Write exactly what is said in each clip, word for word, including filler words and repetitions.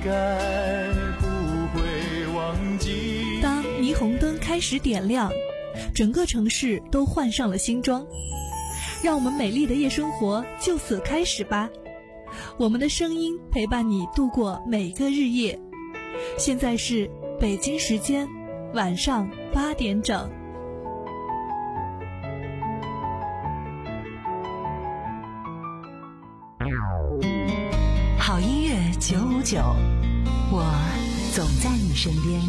该不会忘记。 当霓虹灯开始点亮，整个城市都换上了新装，让我们美丽的夜生活就此开始吧。我们的声音陪伴你度过每个日夜。现在是北京时间晚上八点整。 好音乐九五九，我总在你身边。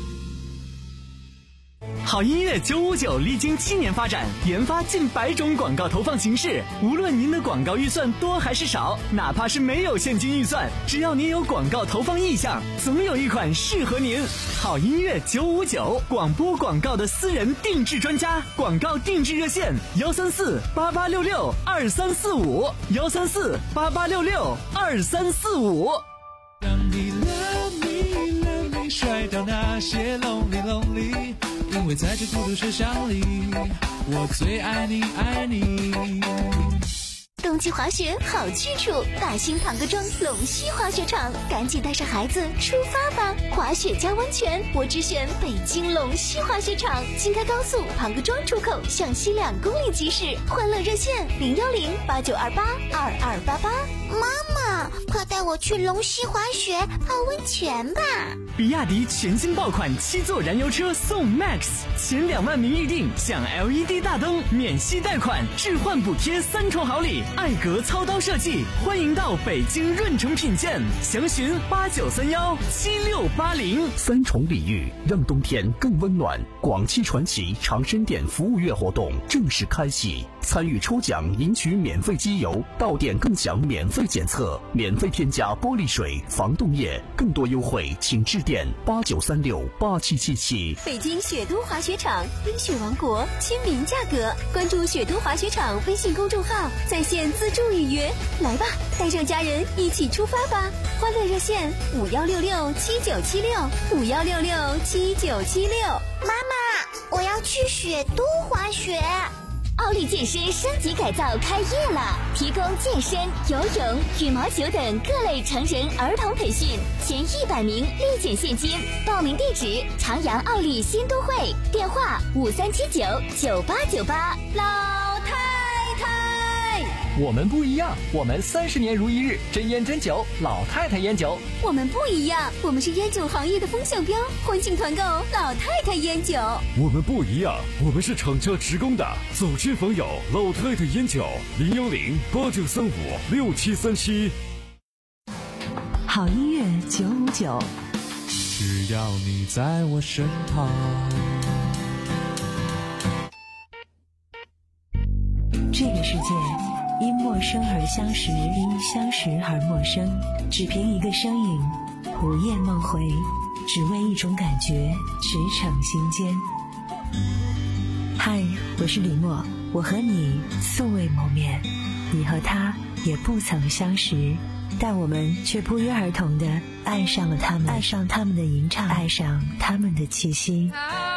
好音乐九五九历经七年发展，研发近百种广告投放形式。无论您的广告预算多还是少，哪怕是没有现金预算，只要您有广告投放意向，总有一款适合您。好音乐九五九，广播广告的私人定制专家，广告定制热线幺三四八八六六二三四五幺三四八八六六二三四五。 让你 love me love me 甩掉那些 lonely lonely，因为在这孤独车厢里，我最爱你爱你。 冬季滑雪好去处，大兴庞各庄龙溪滑雪场，赶紧带上孩子出发吧！滑雪加温泉，我只选北京龙溪滑雪场。京开高速庞各庄出口向西两公里即驶，欢乐热线零幺零八九二八二二八八。 妈妈，快带我去龙溪滑雪泡温泉吧！ 比亚迪全新爆款七座燃油车送 Max， 前两万名预定享 L E D 大灯、免息贷款、置换补贴三重好礼。艾格操刀设计，欢迎到北京润城品鉴，详询八九三幺七六八零。 三重礼遇，让冬天更温暖。广汽传祺长深店服务月活动正式开启，参与抽奖赢取免费机油，到店更享免费检测，免费添加玻璃水、防冻液，更多优惠请致电八九三六八七七七。 北京雪都滑雪场，冰雪王国，亲民价格。关注雪都滑雪场微信公众号，在线自助预约。来吧，带上家人一起出发吧！欢乐热线五幺六六七九七六五幺六六七九七六。 妈妈，我要去雪都滑雪。 奥利健身升级改造开业了，提供健身、游泳、羽毛球等各类成人儿童培训，前一百名立减现金。报名地址：长阳奥利新都会，电话五三七九九八九八。老太太， 我们不一样，我们三十年如一日，真烟真酒，老太太烟酒。 我们不一样，我们是烟酒行业的风向标，欢庆团购老太太烟酒。 我们不一样，我们是厂家职工的，走亲访友，老太太烟酒，零幺零八九三五六七三七。 好音乐九五九， 只要你在我身旁。 这个世界因陌生而相识，因相识而陌生，只凭一个声音，午夜梦回，只为一种感觉，驰骋心间。嗨，我是李默，我和你素未谋面，你和他也不曾相识，但我们却不约而同地爱上了他们，爱上他们的吟唱，爱上他们的气息。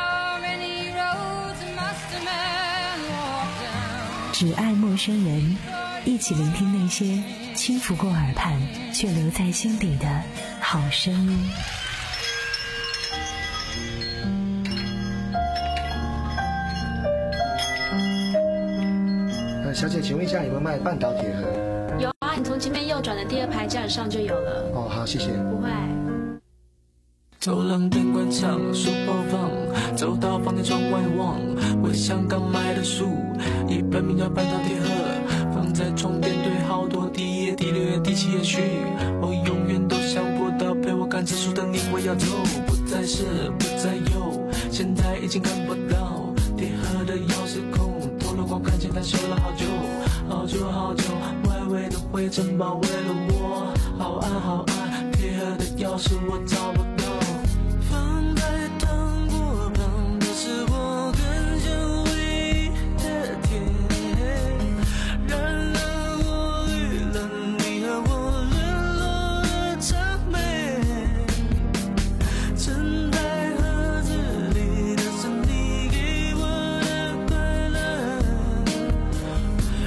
只爱陌生人，一起聆听那些轻拂过耳畔却留在心底的好声音。 呃，小姐，请问一下有没有卖半岛铁盒？ 有啊，你从前面右转的第二排架子上就有了。 哦，好，谢谢。 不会。 走廊灯关上，书包放，走到房间窗外望，我像刚买的书，一本名叫《半岛铁盒》，放在床边堆好多，第一页、第六页、第七页去，我永远都想不到陪我看这书的你，我要走，不再是，不再有，现在已经看不到铁盒的钥匙孔，透了光看见它修了好久，好久好久，外围的灰尘包围了我，好暗好暗，铁盒的钥匙我找不到。放在糖果旁的是我跟着唯一的甜，染了我绿了你和我沦落的场面，盛在盒子里的是你给我的快乐，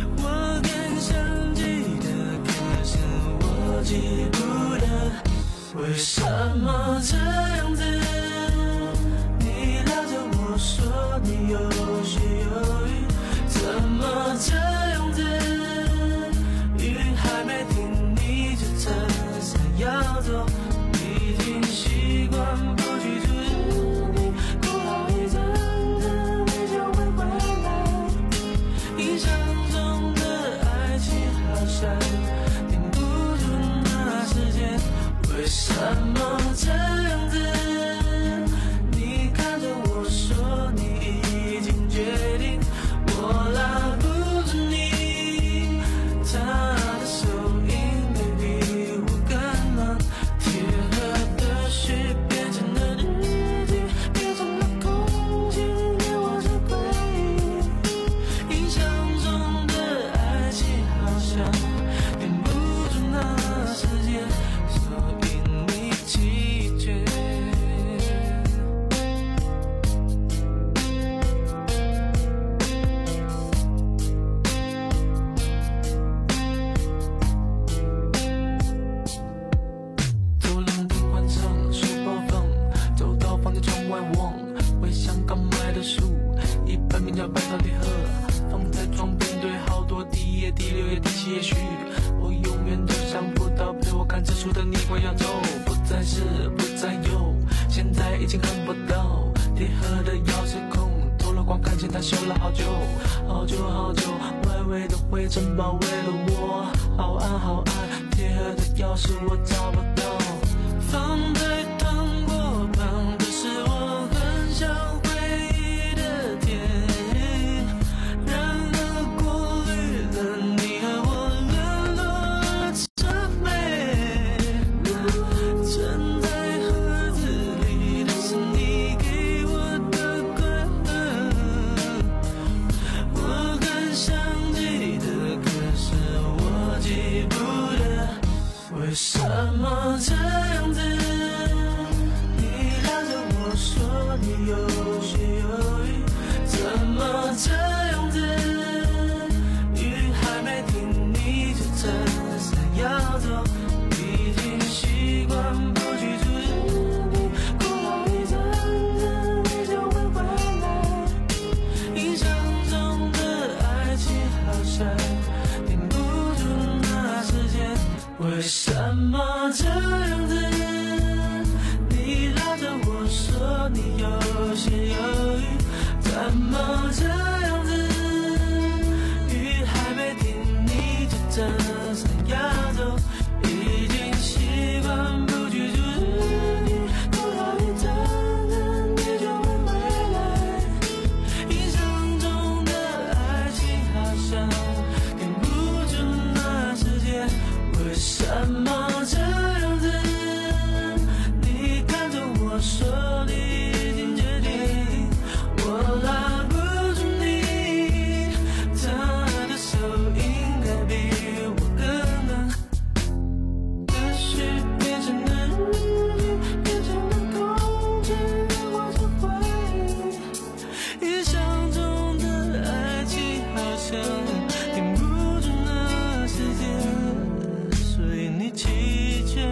我更想记得，可是我记不得。 为什么这样子？你拉着我说你有些犹豫，怎么这样子？雨还没停你就撑伞要走，已经习惯不去注意你，过好一阵子你就会回来。印象中的爱情好像停不住那时间，为什么这样子？你看着我说你已经决定，我拉不住你，他的手应该比我更冷，贴合的雪变成了日记，变成了空气，也化成回忆。印象中的爱情好像停不住那时间，所以你弃绝。走廊灯关上，书包放，走到房间窗外望，回香港买的书，一本名叫《半岛铁盒》，放在床边堆好多第一页、第六页、第七页序。我永远都想不到陪我看这书的你会要走，不再是不再有，现在已经看不到铁盒的钥匙孔，脱了光看见它修了好久好久好久，外围的灰尘包围了我，好暗好暗，铁盒的钥匙我找不到，放在糖果旁的是我很想回忆的甜，然而过滤了你和我沦落的美，沉在盒子里的是你给我的歌，我很想记得，可是我记不得，为什么这样子？你拉着我说你有些犹豫，怎么这样子？雨还没停你就撑伞要走，已经习惯不去注意你，过好一阵子你就会回来。印象中的爱情好像停不住那时间，为什么这样子？你拉着我说你有些犹豫，怎么这样子？雨还没停你就撑伞要走，已经习惯不去注意你，过好一阵子你就会回来。印象中的爱情好像停不住那时间，为什么这样子？你看着我说你已经决定，我拉不住你，他的手应该比我更冷，也许变成了日记，变成了空气，也化成回忆。印象中的爱情好像停不住那时间，所以你弃绝。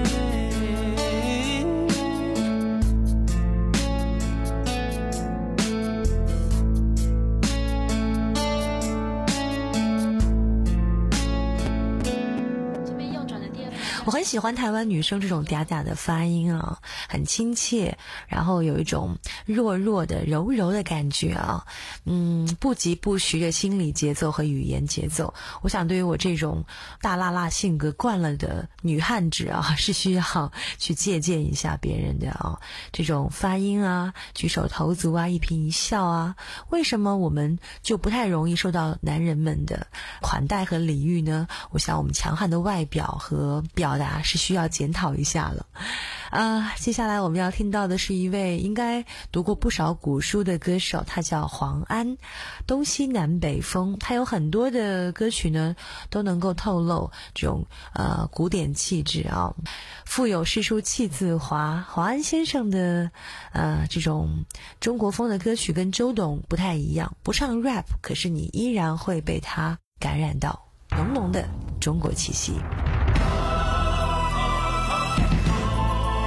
这边右转的第二排。 我很喜欢台湾女生这种嗲嗲的发音啊，很亲切，然后有一种弱弱的柔柔的感觉啊，嗯，不疾不徐的心理节奏和语言节奏。我想对于我这种大辣辣性格惯了的女汉子啊，是需要去借鉴一下别人的啊，这种发音啊，举手投足啊，一颦一笑啊，为什么我们就不太容易受到男人们的款待和礼遇呢？我想我们强悍的外表和表达是需要检讨一下了。啊，接下来我们要听到的是一位应该读过不少古书的歌手，他叫黄安，东西南北风，他有很多的歌曲呢都能够透露这种呃古典气质啊，富有诗书气自华。黄安先生的呃这种中国风的歌曲跟周董不太一样，不唱 rap， 可是你依然会被他感染到浓浓的中国气息。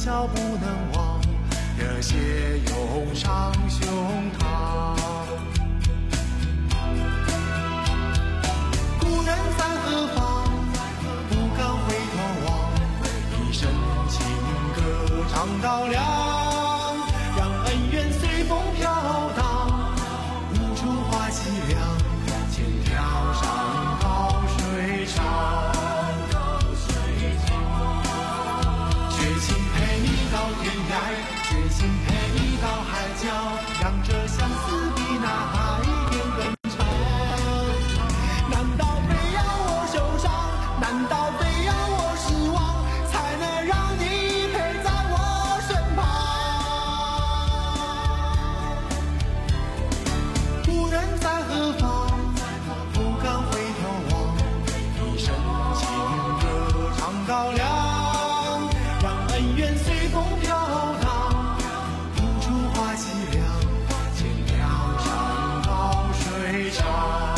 笑不能忘，热血涌上胸膛。故人在何方，不敢回头望，一生情歌唱到亮，让恩怨随风飘荡，无处话凄凉，千条山高水长。决心陪你到天涯，决心陪你到海角，让这相思比那海边更长。难道非要我受伤，难道非要我失望，才能让你陪在我身旁？故人在何方，不敢回头望，一生情歌唱到亮，让恩怨随风飘荡，无处话凄凉，千条山高水长。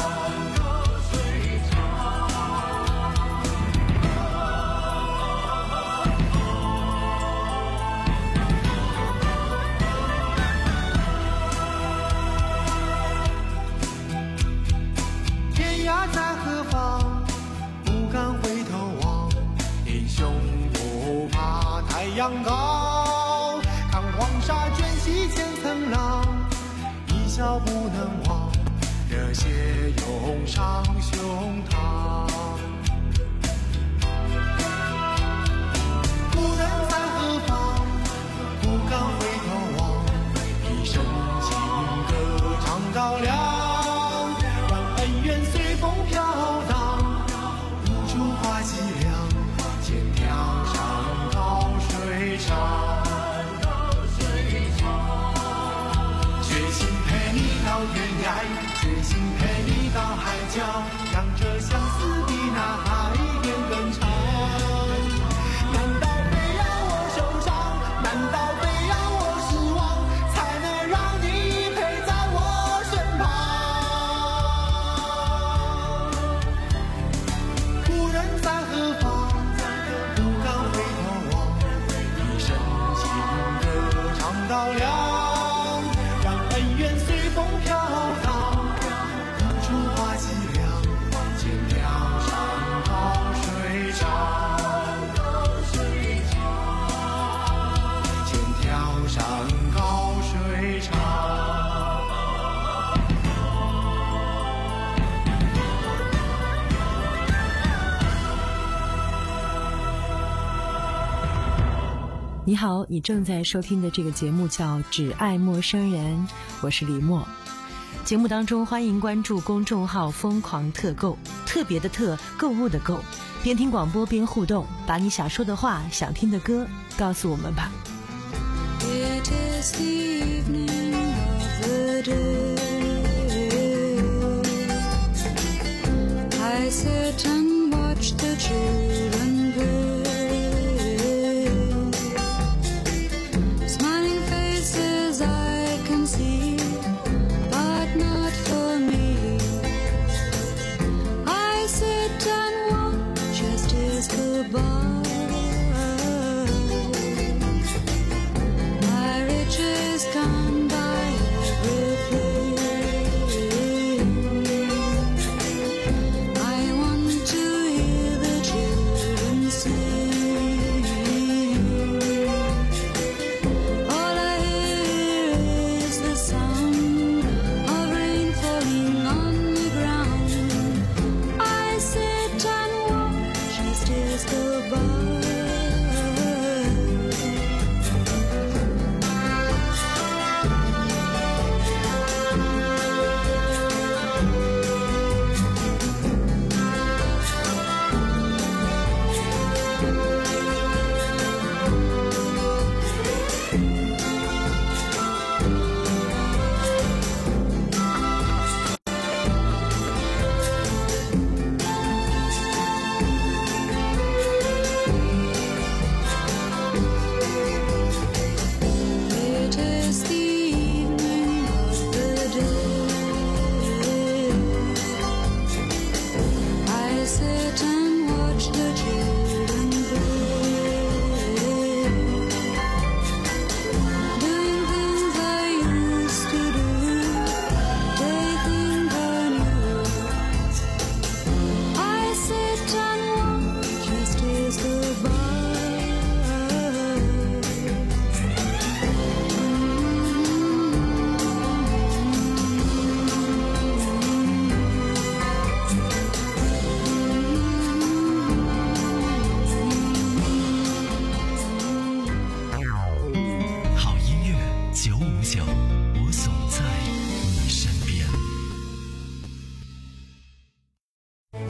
天涯在何方，不敢回头望，英雄不怕太阳高，看黄沙卷起千层浪，一笑不能忘，热血涌上胸膛。故人在何方，不敢回头望，一生情歌唱到亮，让恩怨随风飘荡，无处话凄凉，千条山高水长。决心陪你到天涯，决心陪你到海角，让这相思比那海边更长。难道非要我受伤，难道非要我失望，才能让你陪在我身旁？故人在何方，不敢回头望，一生情歌唱到亮，让恩怨随风飘荡，无处话凄凉，千条山高水长。千条山高水长。 你好，你正在收听的这个节目叫《只爱陌生人》，我是李默。节目当中欢迎关注公众号疯狂特购，特别的特，购物的购，边听广播边互动，把你想说的话，想听的歌告诉我们吧。 It is the evening of the day. I sit and watch the children play. Smiling faces I can see, but not for me. I sit and watch as days go by. My riches can buy everything. I want to hear the children sing. All I hear is the sound of rain falling on the ground. I sit and watch as days go by.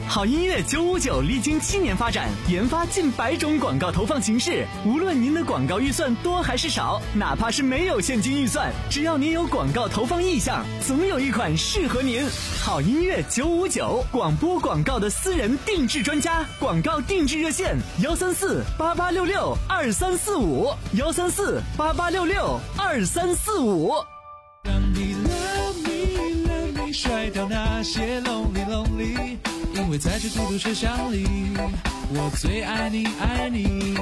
好音乐九五九历经七年发展，研发近百种广告投放形式。无论您的广告预算多还是少，哪怕是没有现金预算，只要您有广告投放意向，总有一款适合您。好音乐九五九，广播广告的私人定制专家，广告定制热线幺三四八八六六二三四五幺三四八八六六二三四五。 让你 love me love me 甩掉那些 lonely lonely， 因为在这孤独车厢里，我最爱你爱你。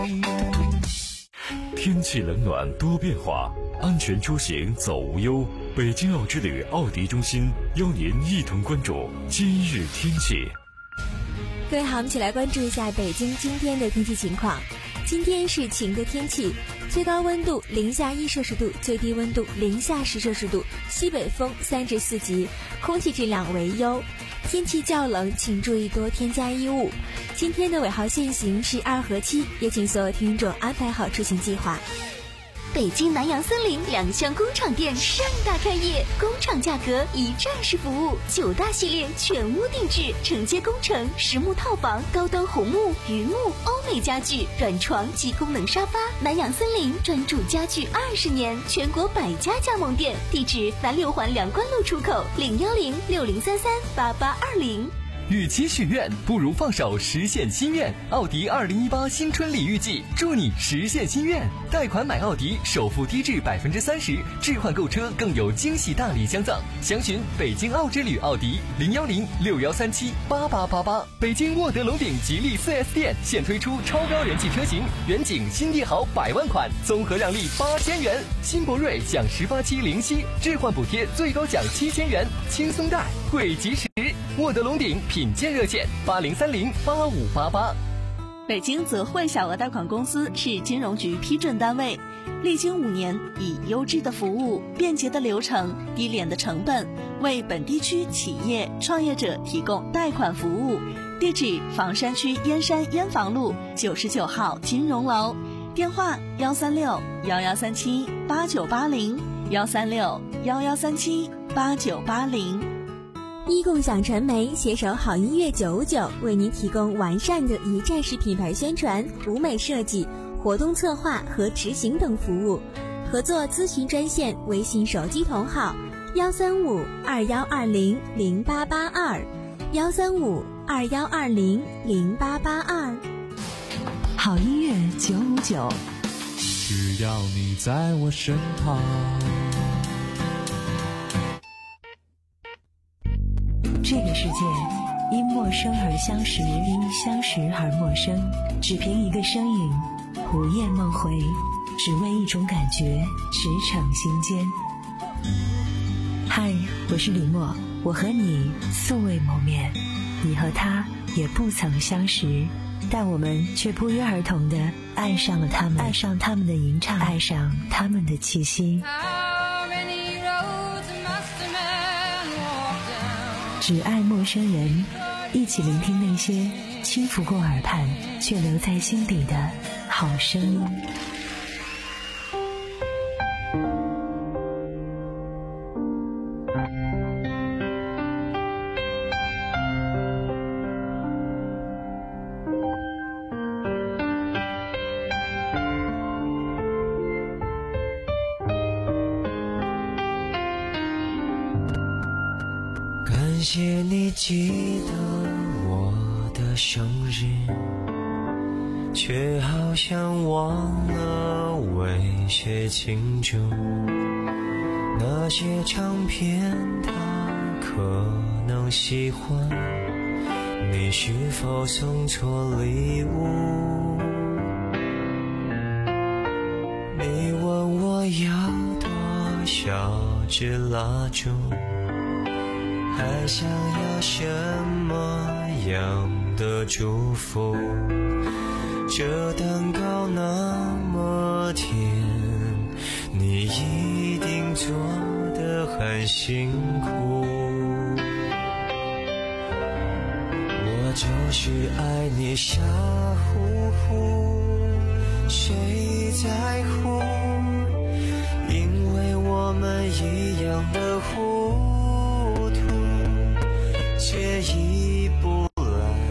天气冷暖多变化，安全出行走无忧。北京奥之旅奥迪中心邀您一同关注今日天气。 各位好，我们一起来关注一下北京今天的天气情况。今天是晴的天气，最高温度零下一摄氏度，最低温度零下十摄氏度，西北风三至四级，空气质量为优。天气较冷，请注意多添加衣物。今天的尾号限行是二和七，也请所有听众安排好出行计划。 北京南洋森林两厢工厂店盛大开业，工厂价格一站式服务，九大系列全屋定制，承接工程、实木套房、高端红木、榆木、欧美家具、软床及功能沙发。南洋森林专注家具二十年，全国百家加盟店，地址南六环梁关路出口零幺零六零三三八八二零。 与其许愿，不如放手实现心愿。奥迪二零一八新春礼遇季，祝你实现心愿。贷款买奥迪，首付低至百分之三十，置换购车更有惊喜大礼相赠。详询北京奥之旅奥迪零幺零六幺三七八八八八。北京沃德龙鼎吉利 四 S 店现推出超高人气车型，远景新帝豪百万款，综合让利八千元；新博瑞享十八期零息，置换补贴最高奖七千元，轻松贷，贵及时。沃德龙鼎品鉴热线八零三零八五八八。 北京泽汇小额贷款公司是金融局批准单位，历经五年，以优质的服务、便捷的流程、低廉的成本，为本地区企业创业者提供贷款服务。地址：房山区燕山燕房路九十九号金融楼，电话：幺三六幺幺三七八九八零幺三六幺幺三七八九八零。 一共享传媒携手好音乐九五九，为您提供完善的一站式品牌宣传、舞美设计、活动策划和执行等服务。合作咨询专线：微信手机同号幺三五二幺二零零八八二幺三五二幺二零零八八二。 好音乐九五九， 只要你在我身旁。 这个世界因陌生而相识，因相识而陌生，只凭一个声音，午夜梦回，只为一种感觉，驰骋心间。嗨，我是李默，我和你素未谋面，你和他也不曾相识，但我们却不约而同地爱上了他们，爱上他们的吟唱，爱上他们的气息。只爱陌生人，一起聆听那些轻拂过耳畔却留在心底的好声音。 感谢你记得我的生日，却好像忘了为谁庆祝。那些唱片它可能喜欢，你是否送错礼物？你问我要多少支蜡烛，还想要什么样的祝福？这蛋糕那么甜，你一定做得很辛苦。我就是爱你傻乎乎，谁在乎？因为我们一样的糊涂，借一不来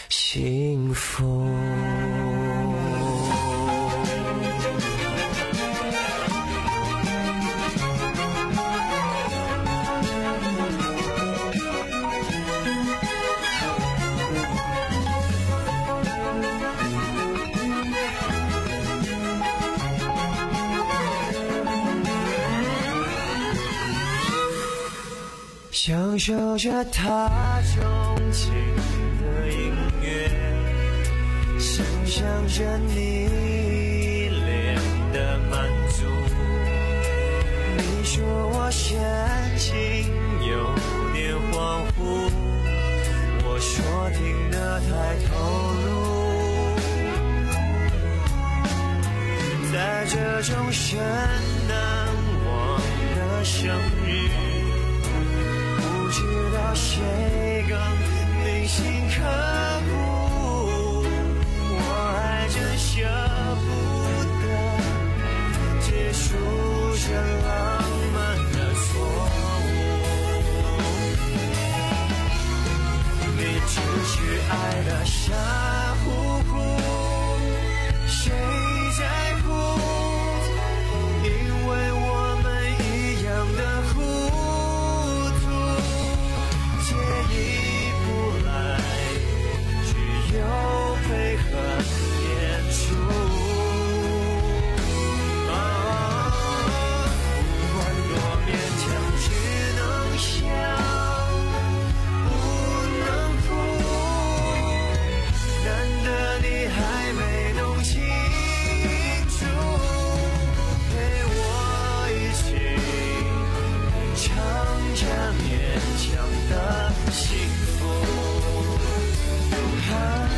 幸福。享受着他钟情的音乐，想象着你脸的满足。你说我深情有点恍惚，我说听得太投入。在这种深难忘的生日，不知道谁更铭心刻骨，我还真舍不得结束这浪漫的错误。你只是爱得傻乎乎，谁在乎？因为我们一样的糊。配合演出，哦，不管多勉强，只能笑，不能哭。难得你还没弄清楚，陪我一起唱着勉强的幸福。啊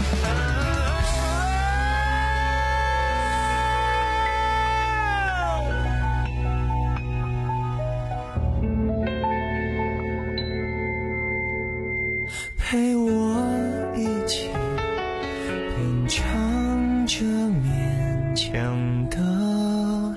陪我一起品尝着勉强的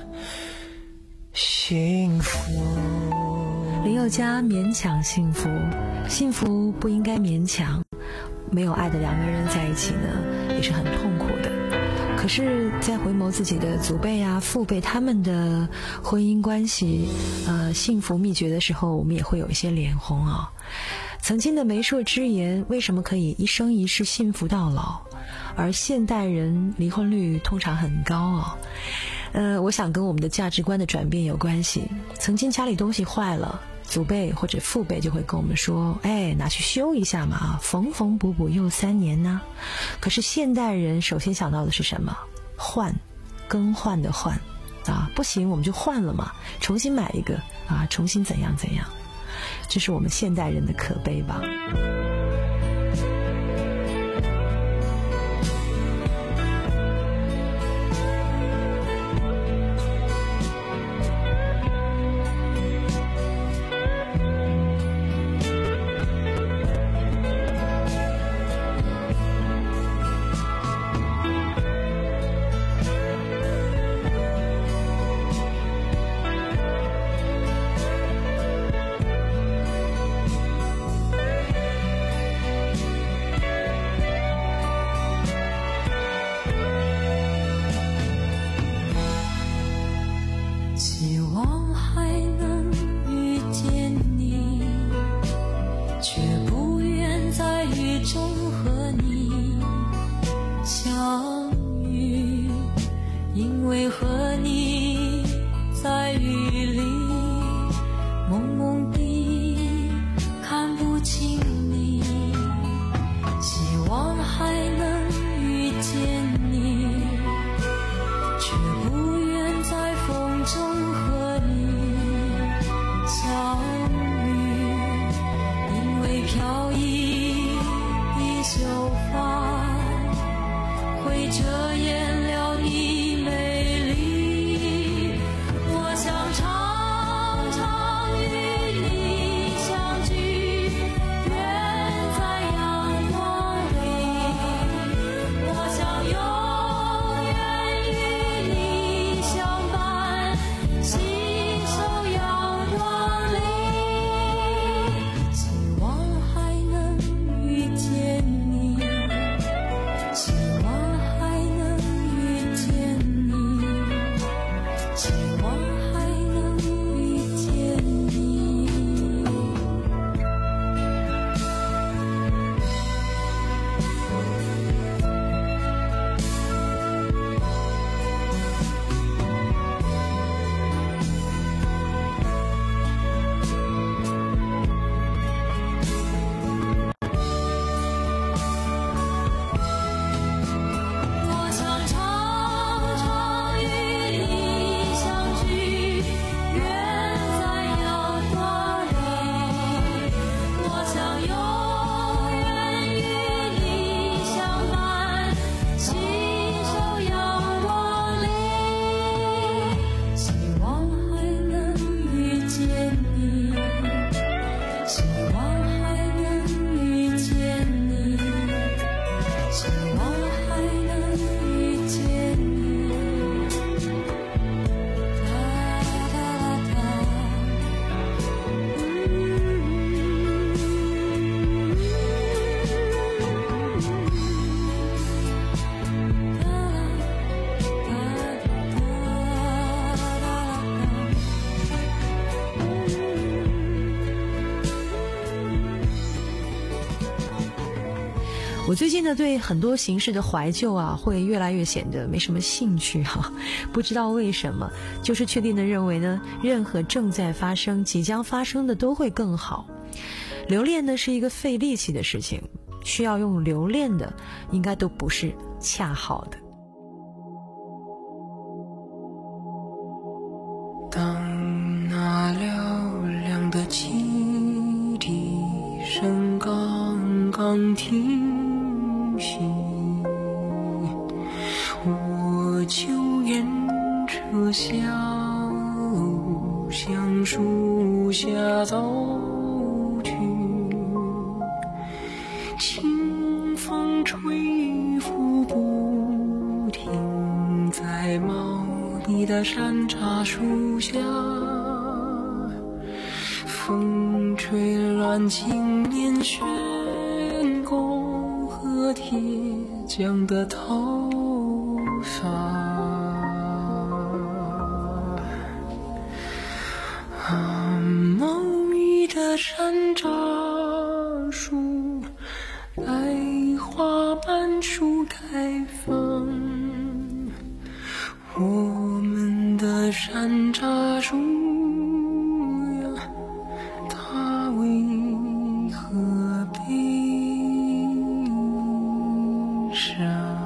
幸福。 林宥嘉勉强幸福，幸福不应该勉强。没有爱的两个人在一起呢，也是很痛苦的。可是在回眸自己的祖辈啊父辈他们的婚姻关系呃幸福秘诀的时候，我们也会有一些脸红啊。曾经的媒妁之言为什么可以一生一世幸福到老，而现代人离婚率通常很高啊？呃，我想跟我们的价值观的转变有关系。曾经家里东西坏了，祖辈或者父辈就会跟我们说，哎，拿去修一下嘛，缝缝补补又三年呢。可是现代人首先想到的是什么？换，更换的换啊，不行我们就换了嘛，重新买一个啊，重新怎样怎样。这是我们现代人的可悲吧。 我最近呢对很多形式的怀旧啊会越来越显得没什么兴趣哈、啊，不知道为什么，就是确定的认为呢，任何正在发生、即将发生的都会更好。留恋呢是一个费力气的事情，需要用留恋的应该都不是恰好的。 当那嘹亮的汽笛声刚刚停息，我就沿车小向树下走去，清风吹拂不停在茂密的山茶树下，风吹乱青年悬钩和铁匠的头发，啊，茂密的山楂树，百花瓣树开放，我们的山楂树呀，它为何悲伤？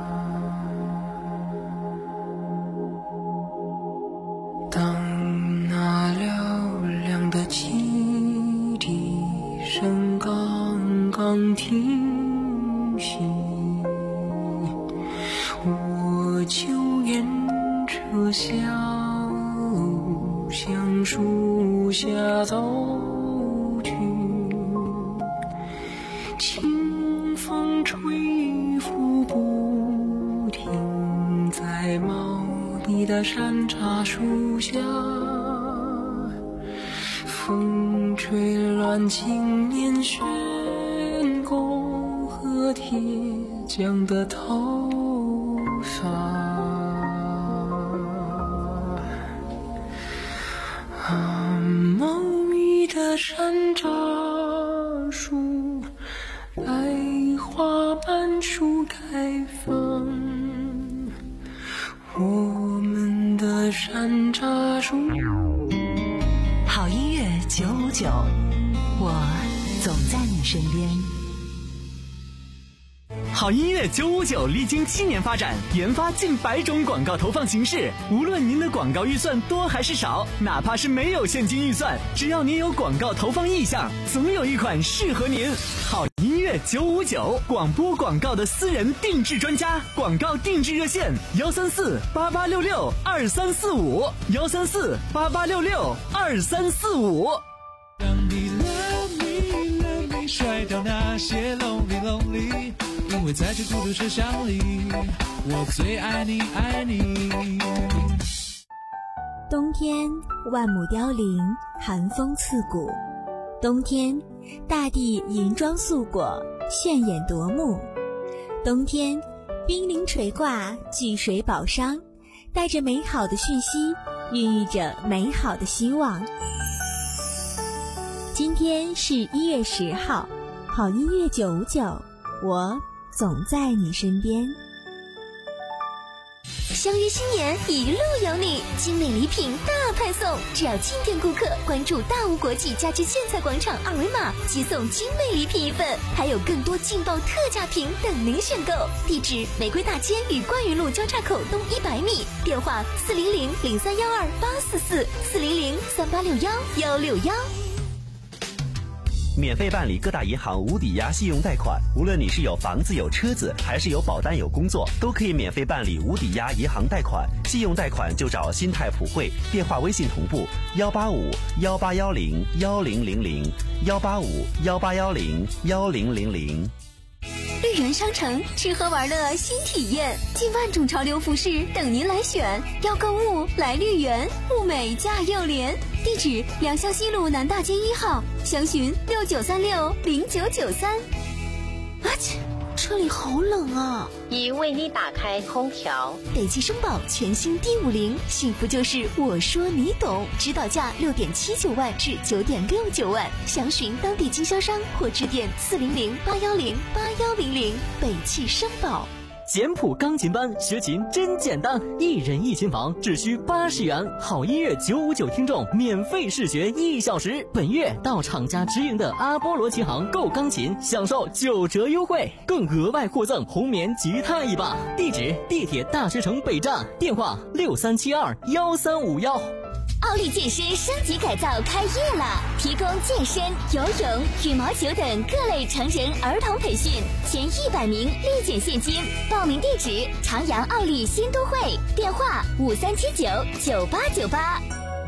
当那嘹亮的汽笛声刚刚停息，我就沿车小向树下走去，清风吹拂不停在茂密的山茶树下，风吹乱青年悬钩和铁匠的头发，啊，茂密的山楂树，百花瓣树开放，我们的山楂树。 好音乐九五九，我总在你身边。 好音乐九五九历经七年发展，研发近百种广告投放形式。无论您的广告预算多还是少，哪怕是没有现金预算，只要您有广告投放意向，总有一款适合您。好音乐九五九，广播广告的私人定制专家，广告定制热线幺三四八八六六二三四五幺三四八八六六二三四五。 让你 love me love me 甩掉那些 lonely lonely， 因为在这孤独车厢里，我最爱你爱你。 冬天万亩凋零，寒风刺骨。冬天大地银装素裹，炫眼夺目。冬天冰凌垂挂，聚水宝商，带着美好的讯息，孕育着美好的希望。今天是一月十号，好音乐九五九，我总在你身边。 相约新年，一路有你，精美礼品大派送，只要进店顾客关注大吴国际家居建材广场二维码，即送精美礼品一份，还有更多劲爆特价品等您选购。地址：玫瑰大街与冠云路交叉口东一百米，电话：四零零零三幺二八四四四零零三八六幺幺六幺。 免费办理各大银行无抵押信用贷款，无论你是有房子有车子，还是有保单有工作，都可以免费办理无抵押银行贷款。信用贷款就找新泰普惠，电话微信同步幺八五幺八幺零幺零零零幺八五幺八幺零幺零零零。 绿园商城吃喝玩乐新体验，近万种潮流服饰等您来选。要购物来绿园，物美价又廉。地址：良乡西路南大街一号，详询六九三六零九九三。啊切， 车里好冷啊！ 已为你打开空调。 北汽绅宝全新 D 五零，幸福就是我说你懂，指导价六点七九万至九点六九万，详询当地经销商或致电四零零八幺零八幺零零。北汽绅宝。 简谱钢琴班学琴真简单，一人一琴房只需八十元，好音乐九五九听众免费试学一小时。本月到厂家直营的阿波罗琴行购钢琴，享受九折优惠，更额外获赠红棉吉他一把。地址：地铁大学城北站，电话六三七二幺三五幺。 奥利健身升级改造开业了，提供健身、游泳、羽毛球等各类成人儿童培训，前一百名立减现金。报名地址：长阳奥利新都会，电话五三七九九八九八。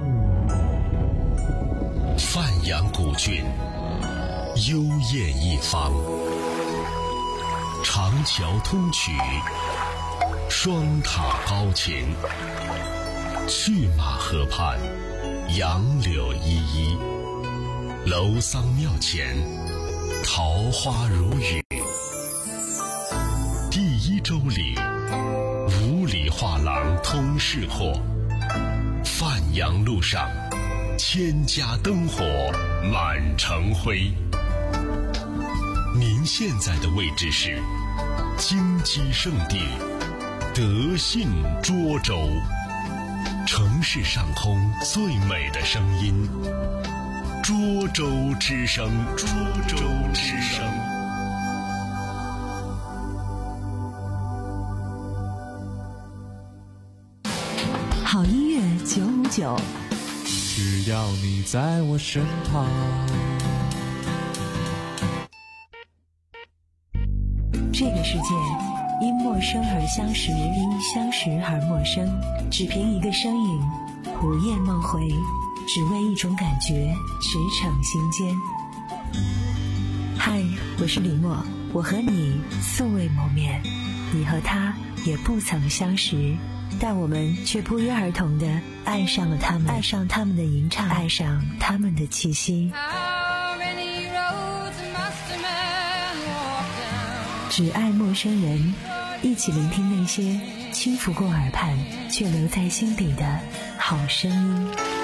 范阳古郡，幽艳一方，长桥通衢，双塔高擎。去马河畔，杨柳依依，楼桑庙前，桃花如雨。第一周里，五里画廊通市货。范阳路上，千家灯火满城辉。您现在的位置是金鸡圣地德信涿州。城市上空最美的声音，涿州之声，涿州之声。 好音乐九五九， 只要你在我身旁。 这个世界因陌生而相识，因相识而陌生，只凭一个身影，午夜梦回，只为一种感觉，驰骋心间。嗨，我是李默，我和你素未谋面，你和他也不曾相识，但我们却不约而同地爱上了他们，爱上他们的吟唱，爱上他们的气息。只爱陌生人，一起聆听那些轻拂过耳畔却留在心底的好声音。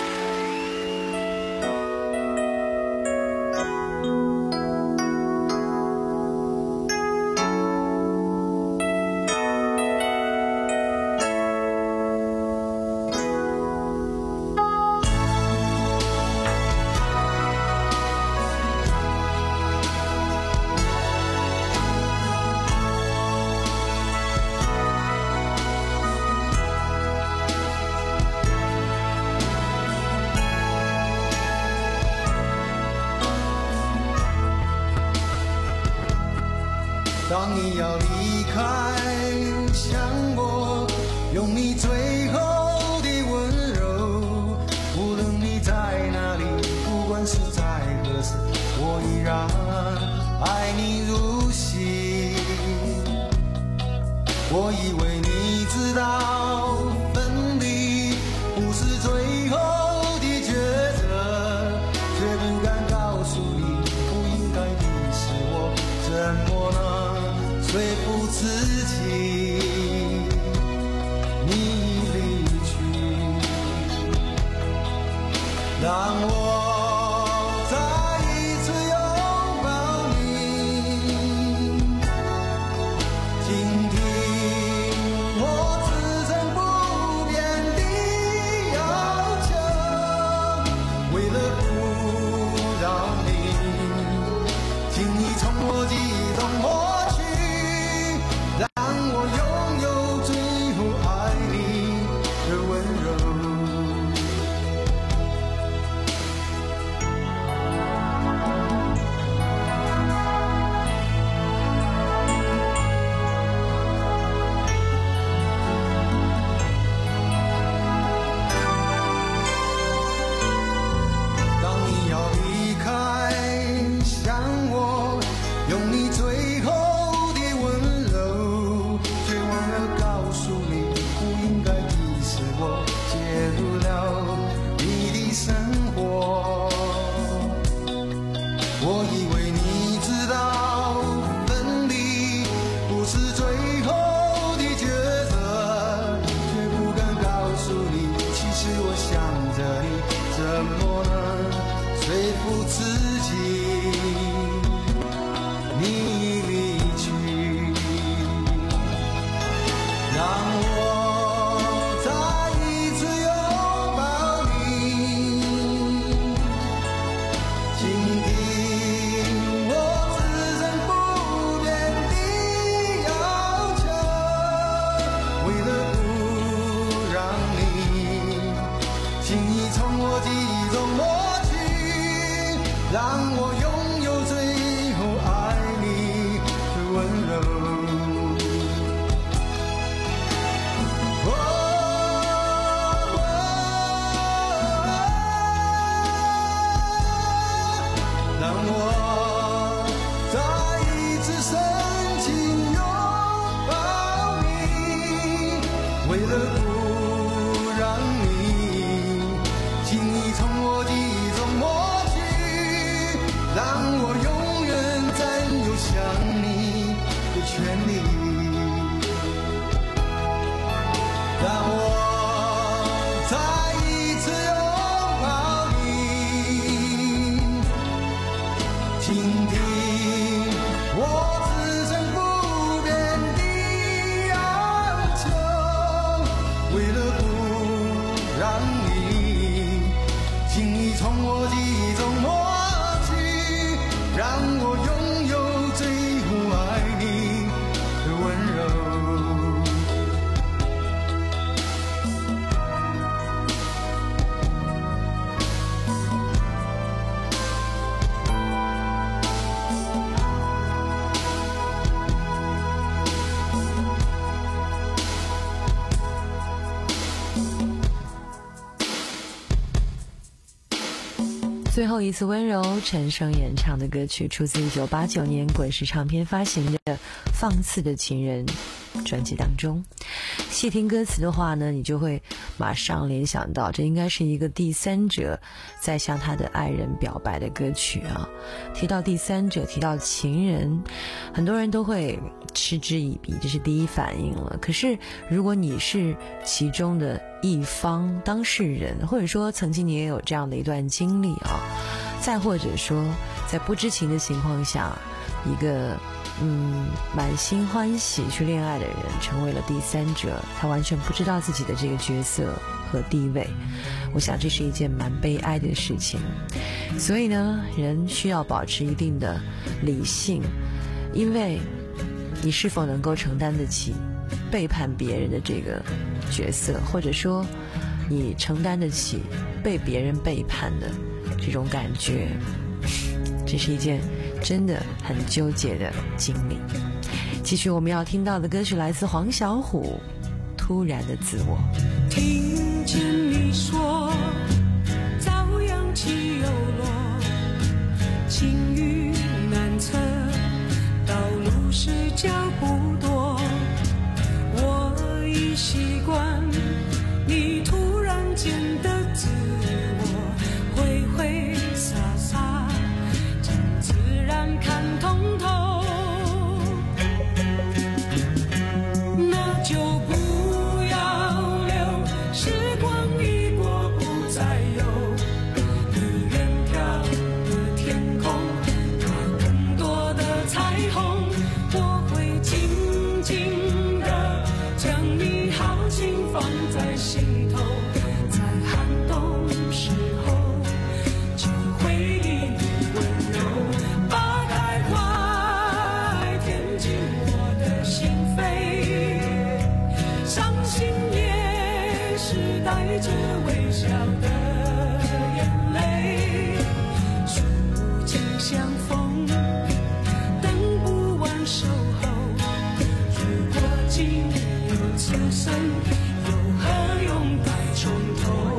当你要离开，向我用你最后的温柔，无论你在哪里，不管是在何时，我依然爱你如昔。我以为你知道分离不是最后的抉择，却不敢告诉你不应该的是我，怎么能说服自己你离去，让我再一次拥抱你，倾听我此生不变的要求，为了不让你轻易从我记忆中抹让我拥有最后爱你的温柔。 是最后的抉择，却不敢告诉你，其实我想着你，怎么能说服自己你离去，让我再一次拥抱你，倾听我此生不变的要求，为了不让你轻易从我记忆中抹去，让我拥有最后爱你的温柔。哦哦让我再一次深情拥抱你，为了不让你轻易从我记忆中抹去，让我永远占有想你的权利，让我再一次拥抱你，倾听我此生不变的要求，为了不让你轻易从我记忆中抹去，让我拥有最后爱你的温柔。 最后一次温柔，陈升演唱的歌曲出自一九八九年滚石唱片发行的《放肆的情人》专辑当中。细听歌词的话呢，你就会马上联想到这应该是一个第三者在向他的爱人表白的歌曲啊。提到第三者，提到情人，很多人都会嗤之以鼻，这是第一反应了。可是如果你是其中的一方当事人，或者说曾经你也有这样的一段经历啊，再或者说在不知情的情况下，一个嗯满心欢喜去恋爱的人成为了第三者，他完全不知道自己的这个角色和地位，我想这是一件蛮悲哀的事情。所以呢，人需要保持一定的理性，因为你是否能够承担得起背叛别人的这个角色，或者说你承担得起被别人背叛的这种感觉，这是一件真的很纠结的经历。继续我们要听到的歌曲来自黄小琥，突然的自我。 听见你说朝阳起又落，晴雨难测，道路是脚步多，我已习惯你突然间的自我，挥挥洒洒将自然看通透，那就不要留时光一过不再有，你远眺的天空它更多的彩虹，我会静静地将你豪情放在心头，在寒冬时候就回忆你温柔，把开怀填进我的心扉，伤心也是带着微笑的眼泪，触景相逢等不完守候，如果仅有此生又何用再从头。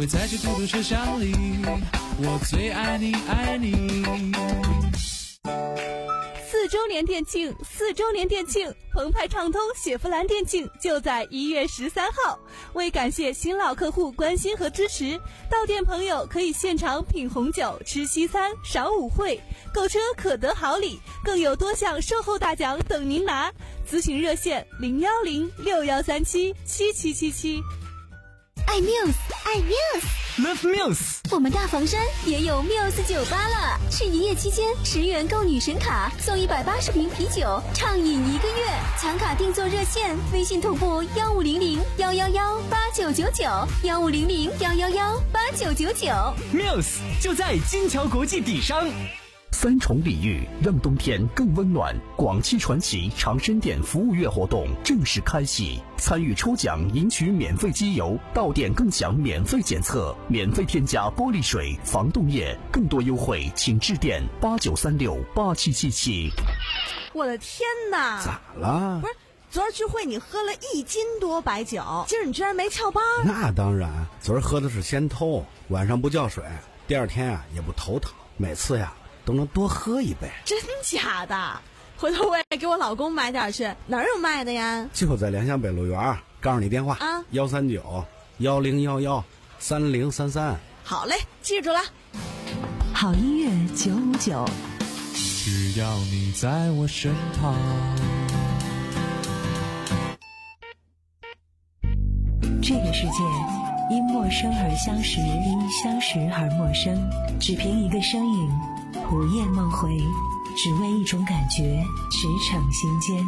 为在这孤独车厢里，我最爱你爱你。 四周年店庆，四周年店庆，澎湃畅通雪佛兰店庆就在一月十三号。为感谢新老客户关心和支持，到店朋友可以现场品红酒、吃西餐、赏舞会，购车可得好礼，更有多项售后大奖等您拿。咨询热线零幺零六幺三七七七七七。 爱 Muse， 爱 Muse。Love Muse， 我们大房山也有 Muse 酒吧了。是营业期间，十元购女神卡，送一百八十瓶啤酒，畅饮一个月。抢卡订座热线：微信同步幺五零零幺幺幺八九九九，幺五零零幺幺幺八九九九。 Muse 就在金桥国际底商。 三重礼遇让冬天更温暖。广汽传祺长深店服务月活动正式开启，参与抽奖赢取免费机油，到店更享免费检测，免费添加玻璃水、防冻液，更多优惠请致电八九三六八七七七。 我的天哪！ 咋了？ 不是，昨儿聚会你喝了一斤多白酒，今儿你居然没翘班？ 那当然，昨儿喝的是仙偷，晚上不叫水，第二天啊也不头疼，每次呀都能多喝一杯。 真假的？回头我也给我老公买点去，哪儿有卖的呀？ 就在良乡北路园，告诉你电话啊， 幺三九幺零幺幺三零三三。 好嘞，记住了。 好音乐九五九， 只要你在我身旁。 这个世界因陌生而相识，因相识而陌生，只凭一个身影，午夜梦回，只为一种感觉，驰骋心间。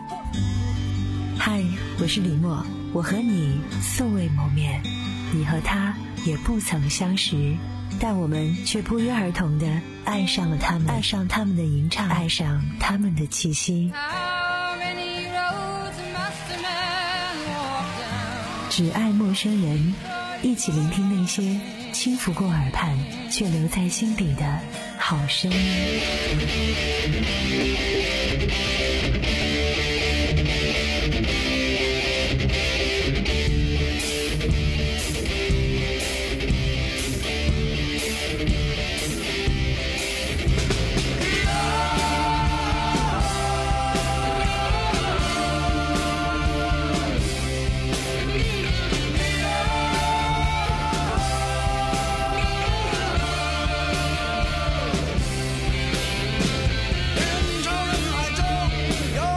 嗨，我是李默，我和你素未谋面，你和他也不曾相识，但我们却不约而同地爱上了他们，爱上他们的吟唱，爱上他们的气息。只爱陌生人，一起聆听那些轻拂过耳畔却留在心底的好声音。 人潮人海中有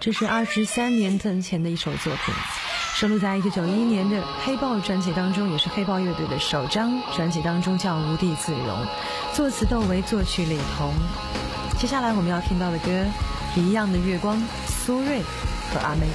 这是二十三年前的一首作品，收录在一九九一年的黑豹专辑当中，也是黑豹乐队的首张专辑当中，叫《无地自容》，作词窦唯，作曲李彤。接下来我们要听到的歌，《一样的月光》，苏芮和阿妹。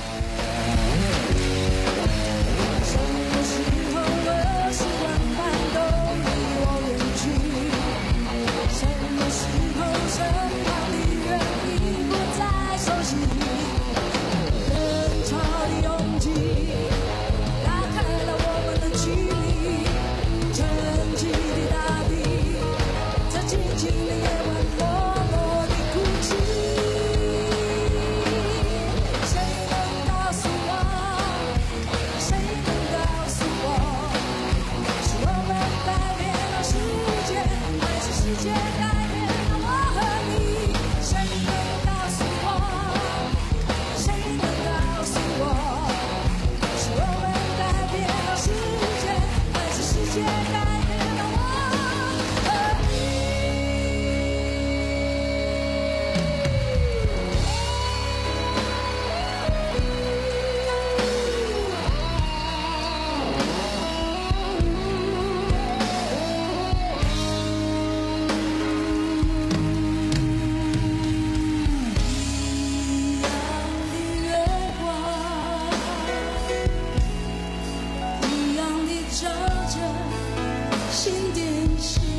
照着心电视。